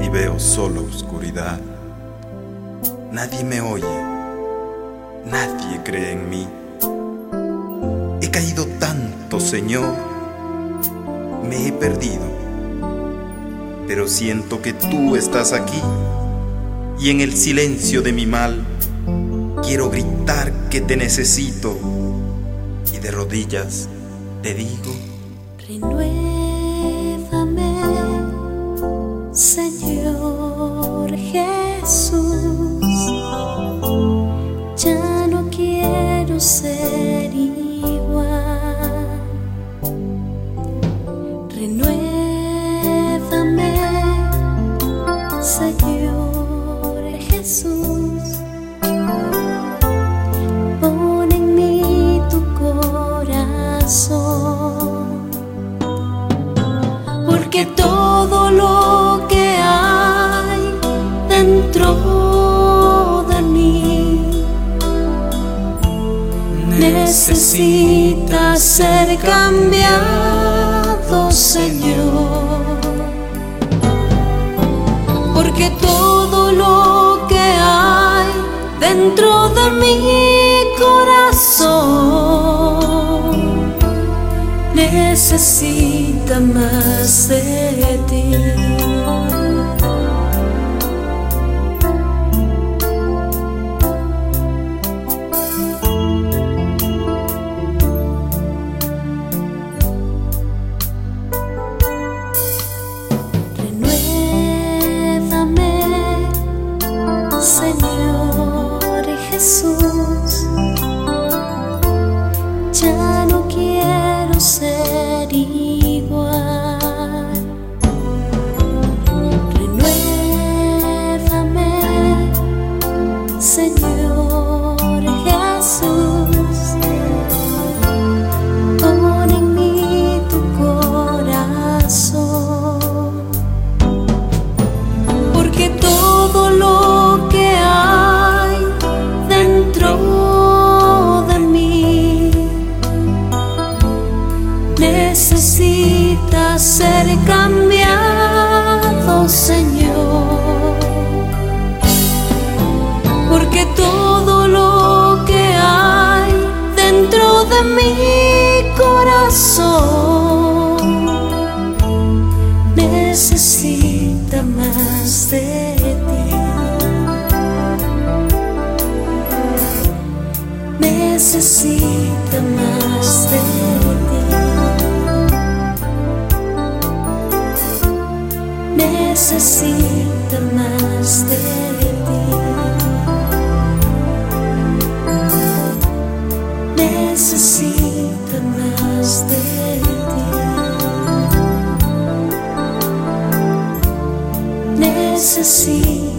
y veo solo oscuridad. Nadie me oye, nadie cree en mí. He caído tanto, Señor, me he perdido, pero siento que tú estás aquí, y en el silencio de mi mal quiero gritar que te necesito, y de rodillas te digo: renuévame, Señor Jesús. Ya no quiero ser igual. Renuévame, Señor Jesús. Pon en mí tu corazón, porque todo lo que hay dentro de mí necesita ser cambiado, Señor. Porque todo lo que hay dentro de mi corazón necesita más de ti. Señor Jesús, ya no quiero ser igual. Renuévame, Señor Jesús. Pon en mí tu corazón, porque todo lo que hay dentro de mí necesita ser cambiado, Señor. Porque todo lo que hay dentro de mi corazón necesita más de ti. Necesita más de ti. Necesita más de ti. Necesita más de ti. Necesita